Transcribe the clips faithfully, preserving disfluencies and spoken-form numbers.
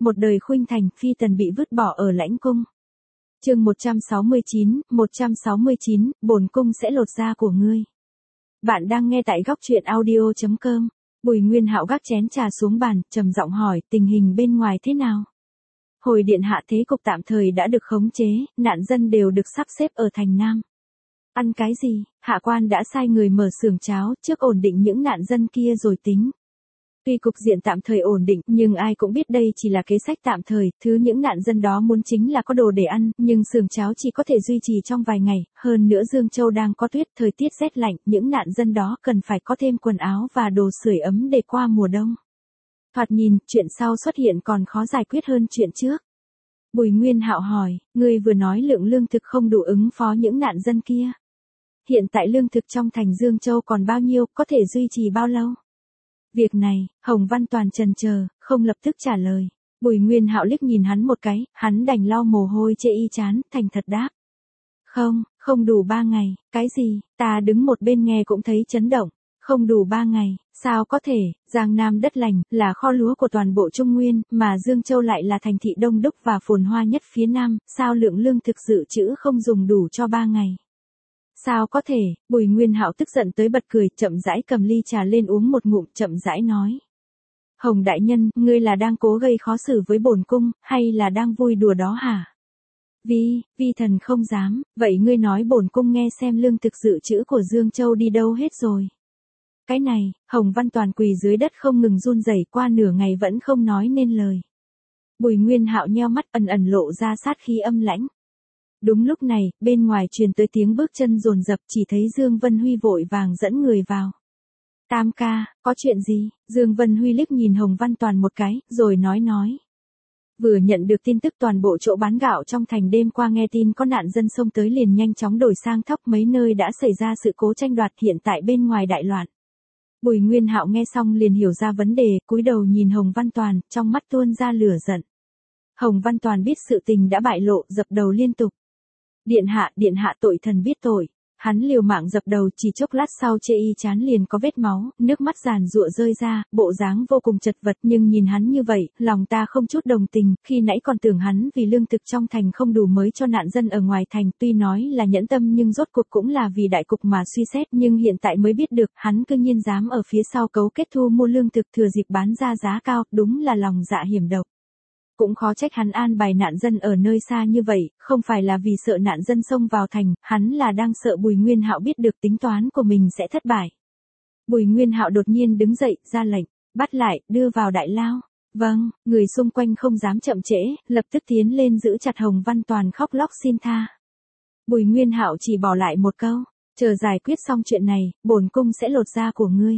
một đời khuynh thành, phi tần bị vứt bỏ ở lãnh cung. Chương một trăm sáu mươi chín, một trăm sáu mươi chín, bổn cung sẽ lột da của ngươi. Bạn đang nghe tại góc truyện audio chấm com. Bùi Nguyên Hạo gác chén trà xuống bàn, trầm giọng hỏi, tình hình bên ngoài thế nào? Hồi điện hạ thế cục tạm thời đã được khống chế, nạn dân đều được sắp xếp ở thành Nam. Ăn cái gì? Hạ quan đã sai người mở xưởng cháo, trước ổn định những nạn dân kia rồi tính. Tuy cục diện tạm thời ổn định, nhưng ai cũng biết đây chỉ là kế sách tạm thời, thứ những nạn dân đó muốn chính là có đồ để ăn, nhưng xưởng cháo chỉ có thể duy trì trong vài ngày, hơn nữa Dương Châu đang có tuyết, thời tiết rét lạnh, những nạn dân đó cần phải có thêm quần áo và đồ sưởi ấm để qua mùa đông. Thoạt nhìn, chuyện sau xuất hiện còn khó giải quyết hơn chuyện trước. Bùi Nguyên Hạo hỏi, ngươi vừa nói lượng lương thực không đủ ứng phó những nạn dân kia. Hiện tại lương thực trong thành Dương Châu còn bao nhiêu, có thể duy trì bao lâu? Việc này, Hồng Văn Toàn chần chờ, không lập tức trả lời. Bùi Nguyên Hạo liếc nhìn hắn một cái, hắn đành lau mồ hôi chê y chán, thành thật đáp. Không, không đủ ba ngày, cái gì, ta đứng một bên nghe cũng thấy chấn động. Không đủ ba ngày, sao có thể, Giang Nam đất lành, là kho lúa của toàn bộ Trung Nguyên, mà Dương Châu lại là thành thị đông đúc và phồn hoa nhất phía Nam, sao lượng lương thực dự trữ không dùng đủ cho ba ngày? Sao có thể, Bùi Nguyên Hạo tức giận tới bật cười, chậm rãi cầm ly trà lên uống một ngụm, chậm rãi nói. Hồng đại nhân, ngươi là đang cố gây khó xử với bổn cung, hay là đang vui đùa đó hả? Vi, vi thần không dám, vậy ngươi nói bổn cung nghe xem lương thực dự trữ của Dương Châu đi đâu hết rồi. Cái này, Hồng Văn Toàn quỳ dưới đất không ngừng run rẩy, qua nửa ngày vẫn không nói nên lời. Bùi Nguyên Hạo nheo mắt, ẩn ẩn lộ ra sát khí âm lãnh. Đúng lúc này, bên ngoài truyền tới tiếng bước chân dồn dập, chỉ thấy Dương Vân Huy vội vàng dẫn người vào. Tam ca, có chuyện gì? Dương Vân Huy liếc nhìn Hồng Văn Toàn một cái, rồi nói nói. Vừa nhận được tin tức toàn bộ chỗ bán gạo trong thành đêm qua nghe tin có nạn dân xông tới liền nhanh chóng đổi sang thóc, mấy nơi đã xảy ra sự cố tranh đoạt, hiện tại bên ngoài đại loạn. Bùi Nguyên Hạo nghe xong liền hiểu ra vấn đề, cúi đầu nhìn Hồng Văn Toàn, trong mắt tuôn ra lửa giận. Hồng Văn Toàn biết sự tình đã bại lộ, dập đầu liên tục. Điện hạ, điện hạ, tội thần biết tội. Hắn liều mạng dập đầu, chỉ chốc lát sau chê y chán liền có vết máu, nước mắt giàn giụa rơi ra, bộ dáng vô cùng chật vật, nhưng nhìn hắn như vậy, lòng ta không chút đồng tình, khi nãy còn tưởng hắn vì lương thực trong thành không đủ mới cho nạn dân ở ngoài thành, tuy nói là nhẫn tâm nhưng rốt cuộc cũng là vì đại cục mà suy xét, nhưng hiện tại mới biết được, hắn cư nhiên dám ở phía sau cấu kết thu mua lương thực thừa dịp bán ra giá cao, đúng là lòng dạ hiểm độc. Cũng khó trách hắn an bài nạn dân ở nơi xa như vậy, không phải là vì sợ nạn dân xông vào thành, hắn là đang sợ Bùi Nguyên Hạo biết được tính toán của mình sẽ thất bại. Bùi Nguyên Hạo đột nhiên đứng dậy, ra lệnh, bắt lại, đưa vào đại lao. Vâng, người xung quanh không dám chậm trễ, lập tức tiến lên giữ chặt Hồng Văn Toàn khóc lóc xin tha. Bùi Nguyên Hạo chỉ bỏ lại một câu, chờ giải quyết xong chuyện này, bổn cung sẽ lột da của ngươi.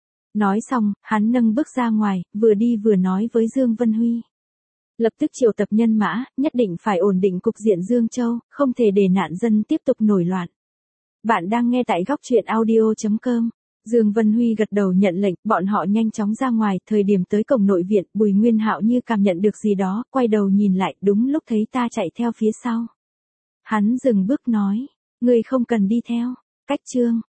Nói xong, hắn nâng bước ra ngoài, vừa đi vừa nói với Dương Vân Huy. Lập tức triệu tập nhân mã, nhất định phải ổn định cục diện Dương Châu, không thể để nạn dân tiếp tục nổi loạn. Bạn đang nghe tại góc truyện audio chấm com. Dương Vân Huy gật đầu nhận lệnh, bọn họ nhanh chóng ra ngoài, thời điểm tới cổng nội viện, Bùi Nguyên Hạo như cảm nhận được gì đó, quay đầu nhìn lại, đúng lúc thấy ta chạy theo phía sau. Hắn dừng bước nói, ngươi không cần đi theo, cách chương.